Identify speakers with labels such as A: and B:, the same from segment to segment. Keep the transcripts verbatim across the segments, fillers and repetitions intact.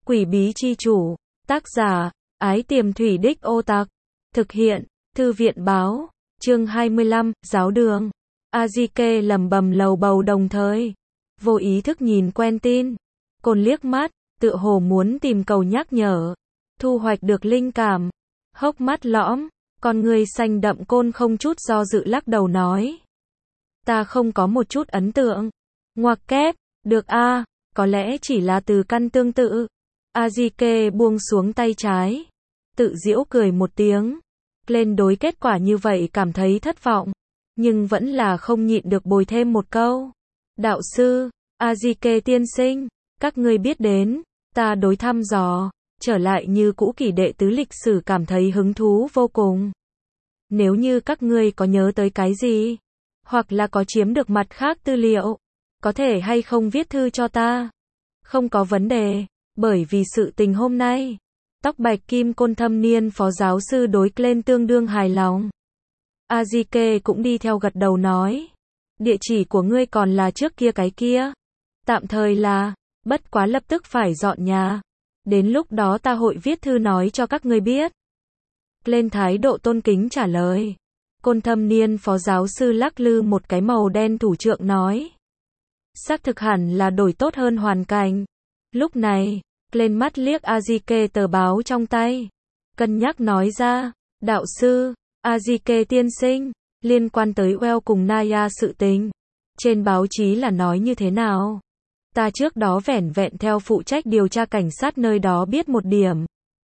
A: Quỷ bí chi chủ, tác giả, Ái Tiềm Thủy Đích Ô Tặc, thực hiện, Thư viện báo, chương hai mươi lăm, giáo đường. Azike lẩm bẩm lầu bầu đồng thời, vô ý thức nhìn Quentin, Côn liếc mắt, tựa hồ muốn tìm cầu nhắc nhở, thu hoạch được linh cảm, hốc mắt lõm, con người xanh đậm Côn không chút do dự lắc đầu nói. Ta không có một chút ấn tượng. Ngoặc kép, được a, à, có lẽ chỉ là từ căn tương tự. Azike buông xuống tay trái, tự giễu cười một tiếng, lên đối kết quả như vậy cảm thấy thất vọng, nhưng vẫn là không nhịn được bồi thêm một câu. Đạo sư, Azike tiên sinh, các ngươi biết đến, ta đối thăm dò, trở lại như cũ kỷ đệ tứ lịch sử cảm thấy hứng thú vô cùng. Nếu như các ngươi có nhớ tới cái gì, hoặc là có chiếm được mặt khác tư liệu, có thể hay không viết thư cho ta? Không có vấn đề, bởi vì sự tình hôm nay, tóc bạch kim Côn thâm niên phó giáo sư đối lên tương đương hài lòng. Azike cũng đi theo gật đầu nói, địa chỉ của ngươi còn là trước kia cái kia. Tạm thời là, bất quá lập tức phải dọn nhà. Đến lúc đó ta hội viết thư nói cho các ngươi biết. Lên thái độ tôn kính trả lời. Côn thâm niên phó giáo sư lắc lư một cái màu đen thủ trượng nói. Xác thực hẳn là đổi tốt hơn hoàn cảnh. Lúc này, lên mắt liếc Azike tờ báo trong tay. Cân nhắc nói ra, đạo sư, Azike tiên sinh, liên quan tới Well cùng Naya sự tình. Trên báo chí là nói như thế nào? Ta trước đó vẻn vẹn theo phụ trách điều tra cảnh sát nơi đó biết một điểm.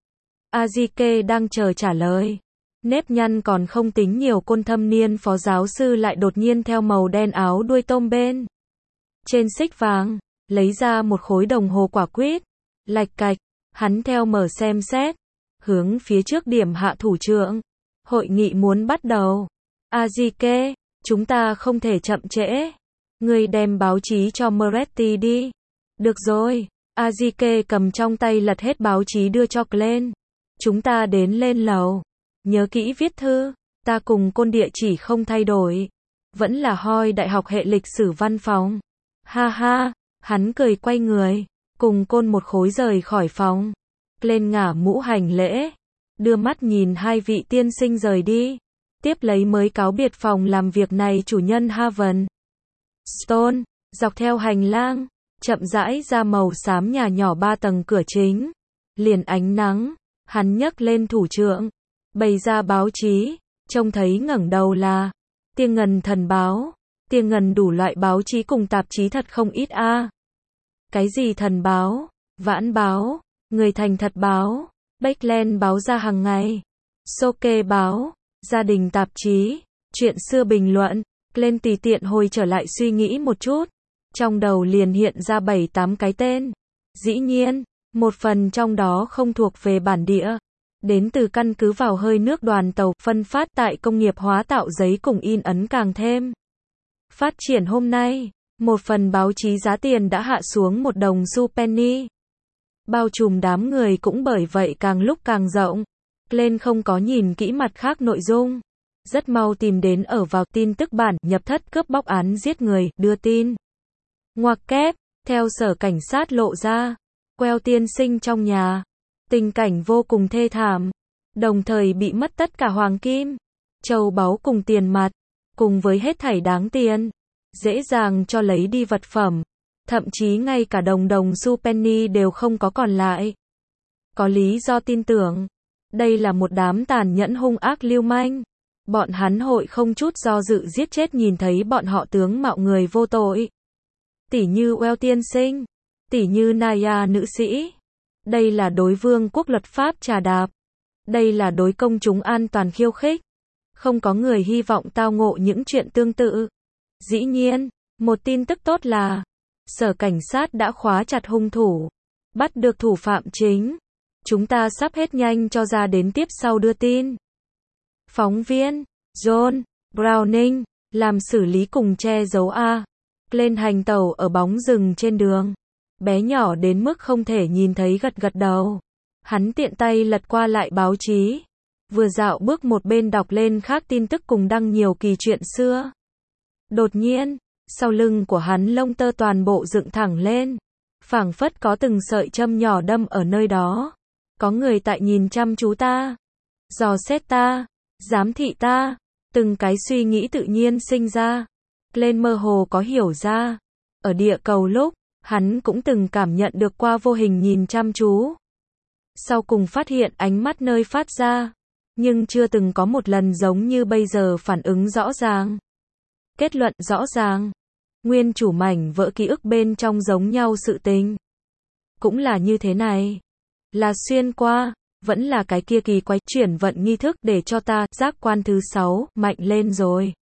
A: Azike đang chờ trả lời. Nếp nhăn còn không tính nhiều Côn thâm niên phó giáo sư lại đột nhiên theo màu đen áo đuôi tôm bên. Trên xích vàng, lấy ra một khối đồng hồ quả quýt. Lạch cạch, hắn theo mở xem xét. Hướng phía trước điểm hạ thủ trưởng. Hội nghị muốn bắt đầu. Azike, chúng ta không thể chậm trễ. Ngươi đem báo chí cho Moretti đi. Được rồi. Azike cầm trong tay lật hết báo chí đưa cho Glenn. Chúng ta đến lên lầu. Nhớ kỹ viết thư. Ta cùng Côn địa chỉ không thay đổi. Vẫn là Hoi đại học hệ lịch sử văn phòng. Ha ha. Hắn cười quay người. Cùng Côn một khối rời khỏi phòng. Glenn ngả mũ hành lễ. Đưa mắt nhìn hai vị tiên sinh rời đi. Tiếp lấy mới cáo biệt phòng làm việc này chủ nhân Haven. Stone, dọc theo hành lang, chậm rãi ra màu xám nhà nhỏ ba tầng cửa chính. Liền ánh nắng, hắn nhấc lên thủ trượng, bày ra báo chí, trông thấy ngẩng đầu là Tia Ngần Thần Báo, Tia Ngần đủ loại báo chí cùng tạp chí thật không ít a. À. Cái gì Thần Báo, Vãn Báo, Người Thành Thật Báo, Backland Báo ra hàng ngày, Soke Báo, Gia Đình Tạp chí, Chuyện Xưa Bình Luận. Lên tùy tiện hồi trở lại suy nghĩ một chút, trong đầu liền hiện ra bảy tám cái tên. Dĩ nhiên, một phần trong đó không thuộc về bản địa, đến từ căn cứ vào hơi nước đoàn tàu phân phát tại công nghiệp hóa tạo giấy cùng in ấn càng thêm. Phát triển hôm nay, một phần báo chí giá tiền đã hạ xuống một đồng xu penny. Bao trùm đám người cũng bởi vậy càng lúc càng rộng. Lên không có nhìn kỹ mặt khác nội dung. Rất mau tìm đến ở vào tin tức bản nhập thất cướp bóc án giết người, đưa tin. Ngoặc kép, theo sở cảnh sát lộ ra, Well tiên sinh trong nhà. Tình cảnh vô cùng thê thảm. Đồng thời bị mất tất cả hoàng kim, châu báu cùng tiền mặt, cùng với hết thảy đáng tiền. Dễ dàng cho lấy đi vật phẩm. Thậm chí ngay cả đồng đồng xu penny đều không có còn lại. Có lý do tin tưởng. Đây là một đám tàn nhẫn hung ác lưu manh. Bọn hắn hội không chút do dự giết chết nhìn thấy bọn họ tướng mạo người vô tội. Tỷ như Well tiên sinh, tỷ như Naya nữ sĩ. Đây là đối vương quốc luật pháp trà đạp. Đây là đối công chúng an toàn khiêu khích. Không có người hy vọng tao ngộ những chuyện tương tự. Dĩ nhiên, một tin tức tốt là sở cảnh sát đã khóa chặt hung thủ, bắt được thủ phạm chính. Chúng ta sắp hết nhanh cho ra đến tiếp sau đưa tin. Phóng viên, John, Browning, làm xử lý cùng che giấu A. Lên hành tàu ở bóng rừng trên đường. Bé nhỏ đến mức không thể nhìn thấy gật gật đầu. Hắn tiện tay lật qua lại báo chí. Vừa dạo bước một bên đọc lên khác tin tức cùng đăng nhiều kỳ chuyện xưa. Đột nhiên, sau lưng của hắn lông tơ toàn bộ dựng thẳng lên. phảng phất có từng sợi châm nhỏ đâm ở nơi đó. Có người tại nhìn chăm chú ta, dò xét ta, giám thị ta, từng cái suy nghĩ tự nhiên sinh ra. Glenn mơ hồ có hiểu ra, ở địa cầu lúc, hắn cũng từng cảm nhận được qua vô hình nhìn chăm chú. Sau cùng phát hiện ánh mắt nơi phát ra, nhưng chưa từng có một lần giống như bây giờ phản ứng rõ ràng. Kết luận rõ ràng. Nguyên chủ mảnh vỡ ký ức bên trong giống nhau sự tình. Cũng là như thế này. Là xuyên qua, vẫn là cái kia kỳ quái chuyển vận nghi thức để cho ta, giác quan thứ sáu, mạnh lên rồi.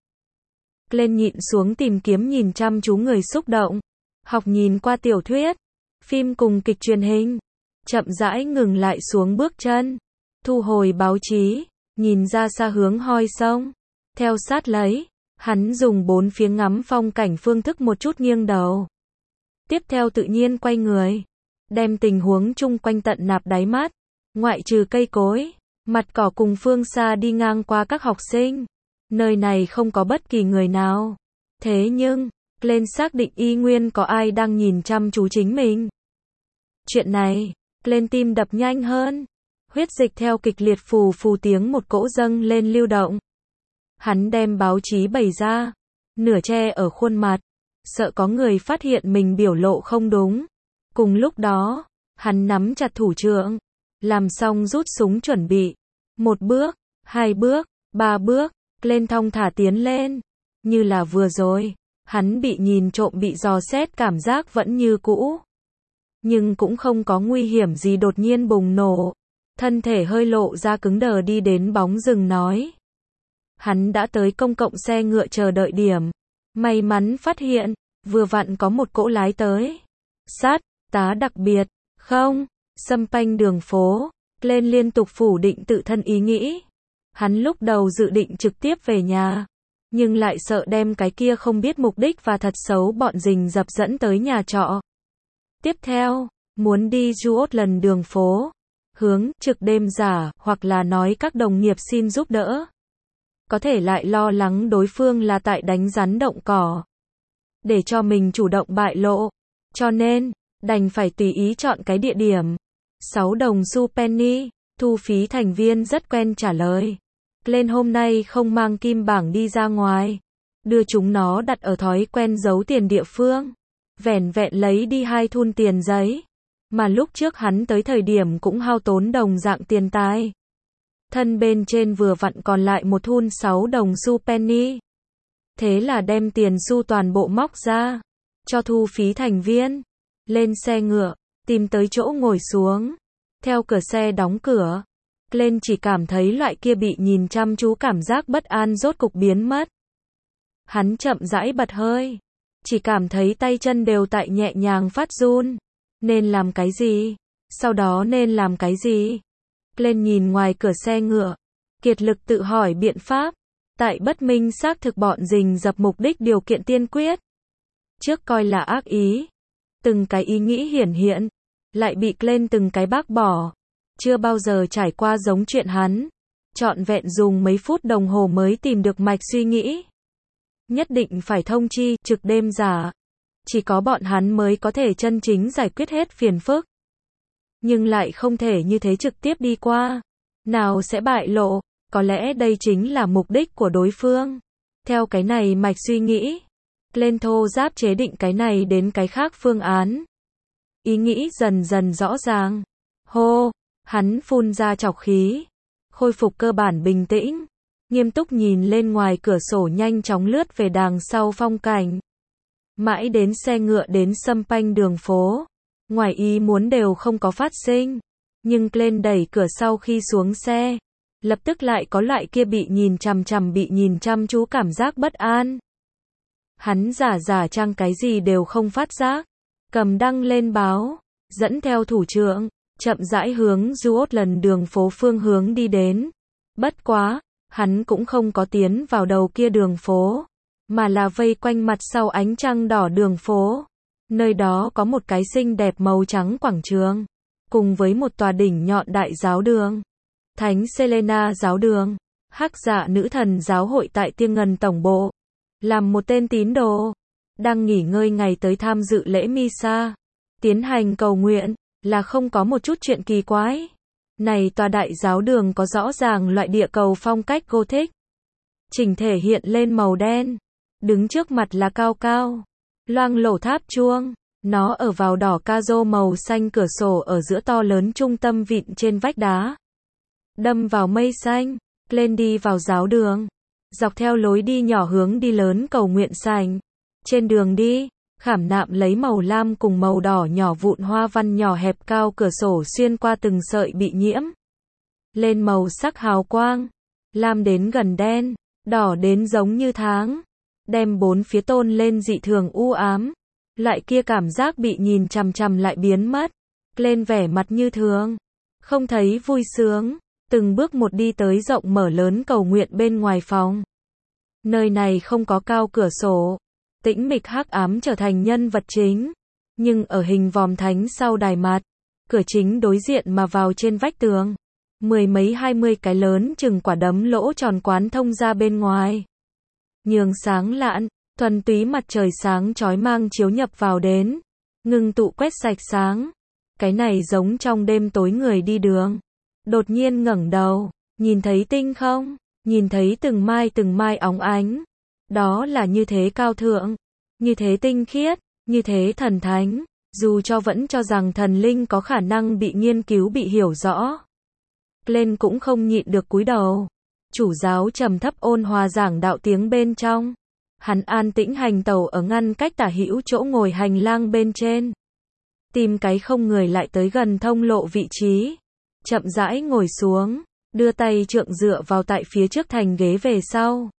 A: Glenn nhịn xuống tìm kiếm nhìn chăm chú người xúc động. Học nhìn qua tiểu thuyết, phim cùng kịch truyền hình. Chậm rãi ngừng lại xuống bước chân. Thu hồi báo chí, nhìn ra xa hướng hoi sông. Theo sát lấy, hắn dùng bốn phía ngắm phong cảnh phương thức một chút nghiêng đầu. Tiếp theo tự nhiên quay người. Đem tình huống chung quanh tận nạp đáy mắt. Ngoại trừ cây cối, mặt cỏ cùng phương xa đi ngang qua các học sinh. Nơi này không có bất kỳ người nào. Thế nhưng, Glenn xác định y nguyên có ai đang nhìn chăm chú chính mình. Chuyện này, Glenn tim đập nhanh hơn. Huyết dịch theo kịch liệt phù phù tiếng một cỗ dâng lên lưu động. Hắn đem báo chí bày ra, nửa che ở khuôn mặt, sợ có người phát hiện mình biểu lộ không đúng. Cùng lúc đó, hắn nắm chặt thủ trượng, làm xong rút súng chuẩn bị. Một bước, hai bước, ba bước, Glenn thong thả tiến lên. Như là vừa rồi, hắn bị nhìn trộm bị dò xét cảm giác vẫn như cũ. Nhưng cũng không có nguy hiểm gì đột nhiên bùng nổ. Thân thể hơi lộ ra cứng đờ đi đến bóng rừng nói. Hắn đã tới công cộng xe ngựa chờ đợi điểm. May mắn phát hiện, vừa vặn có một cỗ lái tới. Sát, tá đặc biệt, không, xâm panh đường phố. Glenn liên tục phủ định tự thân ý nghĩ. Hắn lúc đầu dự định trực tiếp về nhà. Nhưng lại sợ đem cái kia không biết mục đích và thật xấu bọn rình rập dẫn tới nhà trọ. Tiếp theo, muốn đi Juotland đường phố. Hướng, trực đêm giả, hoặc là nói các đồng nghiệp xin giúp đỡ. Có thể lại lo lắng đối phương là tại đánh rắn động cỏ. Để cho mình chủ động bại lộ. Cho nên, đành phải tùy ý chọn cái địa điểm. sáu đồng xu penny, thu phí thành viên rất quen trả lời. Glenn hôm nay không mang kim bảng đi ra ngoài. Đưa chúng nó đặt ở thói quen giấu tiền địa phương. Vẻn vẹn lấy đi hai thun tiền giấy. Mà lúc trước hắn tới thời điểm cũng hao tốn đồng dạng tiền tài. Thân bên trên vừa vặn còn lại một thun sáu đồng xu penny. Thế là đem tiền xu toàn bộ móc ra. Cho thu phí thành viên. Lên xe ngựa, tìm tới chỗ ngồi xuống. Theo cửa xe đóng cửa. Glenn chỉ cảm thấy loại kia bị nhìn chăm chú cảm giác bất an rốt cục biến mất. Hắn chậm rãi bật hơi. Chỉ cảm thấy tay chân đều tại nhẹ nhàng phát run. Nên làm cái gì? Sau đó nên làm cái gì? Glenn nhìn ngoài cửa xe ngựa. Kiệt lực tự hỏi biện pháp. Tại bất minh xác thực bọn rình rập mục đích điều kiện tiên quyết. Trước coi là ác ý. Từng cái ý nghĩ hiển hiện. Lại bị Glenn từng cái bác bỏ. Chưa bao giờ trải qua giống chuyện hắn. Trọn vẹn dùng mấy phút đồng hồ mới tìm được mạch suy nghĩ. Nhất định phải thông chi, trực đêm giả. Chỉ có bọn hắn mới có thể chân chính giải quyết hết phiền phức. Nhưng lại không thể như thế trực tiếp đi qua. Nào sẽ bại lộ, có lẽ đây chính là mục đích của đối phương. Theo cái này mạch suy nghĩ, Glenn thô giáp chế định cái này đến cái khác phương án. Ý nghĩ dần dần rõ ràng. Hô, hắn phun ra trọc khí. Khôi phục cơ bản bình tĩnh. Nghiêm túc nhìn lên ngoài cửa sổ nhanh chóng lướt về đằng sau phong cảnh. Mãi đến xe ngựa đến xâm panh đường phố. Ngoài ý muốn đều không có phát sinh. Nhưng Glenn đẩy cửa sau khi xuống xe. Lập tức lại có loại kia bị nhìn chằm chằm bị nhìn chăm chú cảm giác bất an. Hắn giả giả trang cái gì đều không phát giác. Cầm đăng lên báo. Dẫn theo thủ trượng. Chậm rãi hướng Juotland đường phố phương hướng đi đến. Bất quá, hắn cũng không có tiến vào đầu kia đường phố. Mà là vây quanh mặt sau ánh trăng đỏ đường phố. Nơi đó có một cái xinh đẹp màu trắng quảng trường. Cùng với một tòa đỉnh nhọn đại giáo đường. Thánh Selena giáo đường. Hắc Dạ nữ thần giáo hội tại Tiêng Ngân tổng bộ. Làm một tên tín đồ. Đang nghỉ ngơi ngày tới tham dự lễ Misa. tiến hành cầu nguyện, là không có một chút chuyện kỳ quái. Này tòa đại giáo đường có rõ ràng loại địa cầu phong cách Gothic. Chỉnh thể hiện lên màu đen. Đứng trước mặt là cao cao. Loang lổ tháp chuông. Nó ở vào đỏ ca rô màu xanh cửa sổ ở giữa to lớn trung tâm vịn trên vách đá. Đâm vào mây xanh. Lên đi vào giáo đường. Dọc theo lối đi nhỏ hướng đi lớn cầu nguyện sảnh. Trên đường đi, khảm nạm lấy màu lam cùng màu đỏ nhỏ vụn hoa văn nhỏ hẹp cao cửa sổ xuyên qua từng sợi bị nhiễm. Lên màu sắc hào quang. Lam đến gần đen, đỏ đến giống như tháng. Đem bốn phía tôn lên dị thường u ám. Loại kia cảm giác bị nhìn chằm chằm lại biến mất. Lên vẻ mặt như thường. Không thấy vui sướng. Từng bước một đi tới rộng mở lớn cầu nguyện bên ngoài phòng. Nơi này không có cao cửa sổ. Tĩnh mịch hắc ám trở thành nhân vật chính. Nhưng ở hình vòm thánh sau đài mặt, cửa chính đối diện mà vào trên vách tường. Mười mấy hai mươi cái lớn chừng quả đấm lỗ tròn quán thông ra bên ngoài. Nhường sáng lạn, thuần túy mặt trời sáng chói mang chiếu nhập vào đến. Ngừng tụ quét sạch sáng. Cái này giống trong đêm tối người đi đường. Đột nhiên ngẩng đầu, nhìn thấy tinh không? Nhìn thấy từng mai từng mai óng ánh. Đó là như thế cao thượng, như thế tinh khiết, như thế thần thánh, dù cho vẫn cho rằng thần linh có khả năng bị nghiên cứu bị hiểu rõ. Lên cũng không nhịn được cúi đầu. Chủ giáo trầm thấp ôn hòa giảng đạo tiếng bên trong. Hắn an tĩnh hành tẩu ở ngăn cách tả hữu chỗ ngồi hành lang bên trên. Tìm cái không người lại tới gần thông lộ vị trí. Chậm rãi ngồi xuống, đưa tay trượng dựa vào tại phía trước thành ghế về sau.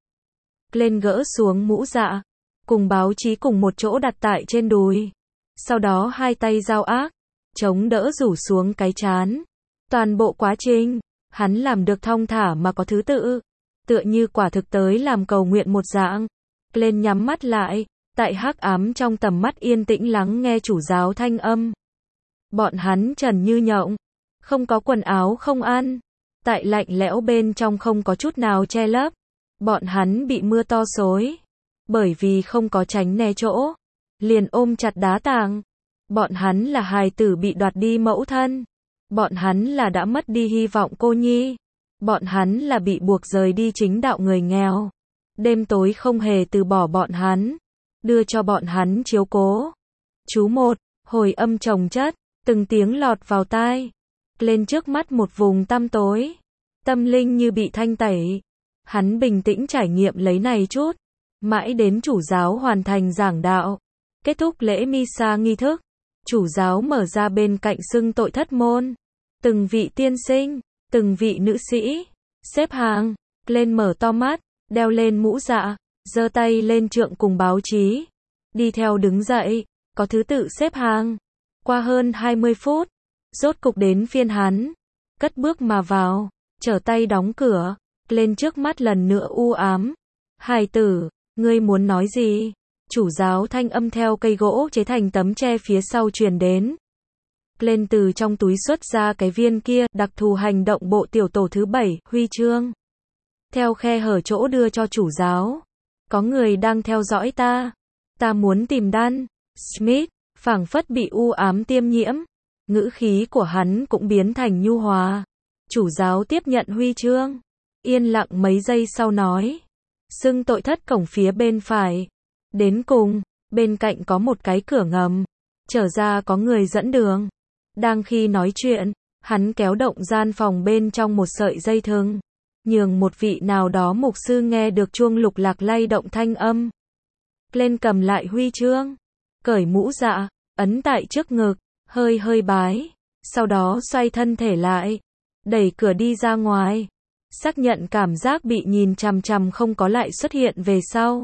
A: Lên gỡ xuống mũ dạ, cùng báo chí cùng một chỗ đặt tại trên đùi. Sau đó hai tay giao ác, chống đỡ rủ xuống cái trán. Toàn bộ quá trình, hắn làm được thong thả mà có thứ tự. Tựa như quả thực tới làm cầu nguyện một dạng. Lên nhắm mắt lại, tại hắc ám trong tầm mắt yên tĩnh lắng nghe chủ giáo thanh âm. Bọn hắn trần như nhộng, không có quần áo không ăn. Tại lạnh lẽo bên trong không có chút nào che lấp. Bọn hắn bị mưa to xối. Bởi vì không có tránh né chỗ. Liền ôm chặt đá tảng. Bọn hắn là hài tử bị đoạt đi mẫu thân. Bọn hắn là đã mất đi hy vọng cô nhi. Bọn hắn là bị buộc rời đi chính đạo người nghèo. Đêm tối không hề từ bỏ bọn hắn. Đưa cho bọn hắn chiếu cố. Chú một, hồi âm chồng chất. Từng tiếng lọt vào tai. Lên trước mắt một vùng tăm tối. Tâm linh như bị thanh tẩy. Hắn bình tĩnh trải nghiệm lấy này chút. Mãi đến chủ giáo hoàn thành giảng đạo. Kết thúc lễ Misa nghi thức. Chủ giáo mở ra bên cạnh xưng tội thất môn. Từng vị tiên sinh, từng vị nữ sĩ. Xếp hàng. Lên mở to mắt. Đeo lên mũ dạ. Giơ tay lên trượng cùng báo chí. Đi theo đứng dậy. Có thứ tự xếp hàng. Qua hơn hai mươi phút. Rốt cục đến phiên hắn. Cất bước mà vào. Trở tay đóng cửa. Lên trước mắt lần nữa u ám. Hài tử, ngươi muốn nói gì? Chủ giáo thanh âm theo cây gỗ chế thành tấm tre phía sau truyền đến. Lên từ trong túi xuất ra cái viên kia, đặc thù hành động bộ tiểu tổ thứ bảy, huy chương. Theo khe hở chỗ đưa cho chủ giáo. Có người đang theo dõi ta. Ta muốn tìm Dan Smith, phảng phất bị u ám tiêm nhiễm. Ngữ khí của hắn cũng biến thành nhu hòa. Chủ giáo tiếp nhận huy chương. Yên lặng mấy giây sau nói. Xưng tội thất cổng phía bên phải. Đến cùng, bên cạnh có một cái cửa ngầm. Trở ra có người dẫn đường. Đang khi nói chuyện, hắn kéo động gian phòng bên trong một sợi dây thừng. Nhường một vị nào đó mục sư nghe được chuông lục lạc lay động thanh âm. Lên cầm lại huy chương. Cởi mũ dạ, ấn tại trước ngực, hơi hơi bái. Sau đó xoay thân thể lại. Đẩy cửa đi ra ngoài. Xác nhận cảm giác bị nhìn chằm chằm không có lại xuất hiện về sau.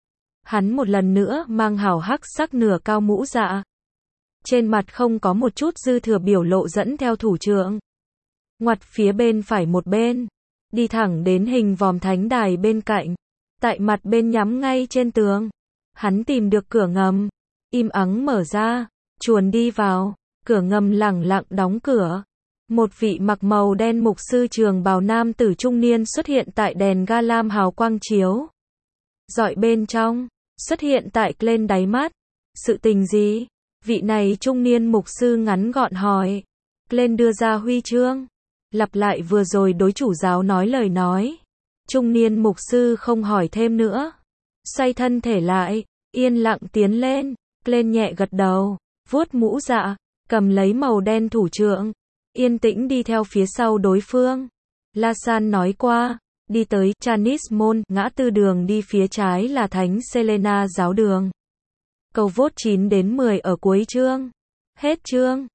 A: Hắn một lần nữa mang hào hắc sắc nửa cao mũ dạ. Trên mặt không có một chút dư thừa biểu lộ dẫn theo thủ trưởng. Ngoặt phía bên phải một bên. Đi thẳng đến hình vòm thánh đài bên cạnh. Tại mặt bên nhắm ngay trên tường. Hắn tìm được cửa ngầm. Im ắng mở ra. Chuồn đi vào. Cửa ngầm lẳng lặng đóng cửa. Một vị mặc màu đen mục sư trường bào nam tử trung niên xuất hiện tại đèn ga lam hào quang chiếu. Dọi bên trong. Xuất hiện tại lên đáy mắt. Sự tình gì? Vị này trung niên mục sư ngắn gọn hỏi. Glenn đưa ra huy chương. Lặp lại vừa rồi đối chủ giáo nói lời nói. Trung niên mục sư không hỏi thêm nữa. Xoay thân thể lại, yên lặng tiến lên. Glenn nhẹ gật đầu, vuốt mũ dạ, cầm lấy màu đen thủ trượng. Yên tĩnh đi theo phía sau đối phương. La San nói qua, đi tới Chanis Môn, ngã tư đường đi phía trái là Thánh Selena giáo đường. Cầu vote chín đến mười ở cuối chương. Hết chương.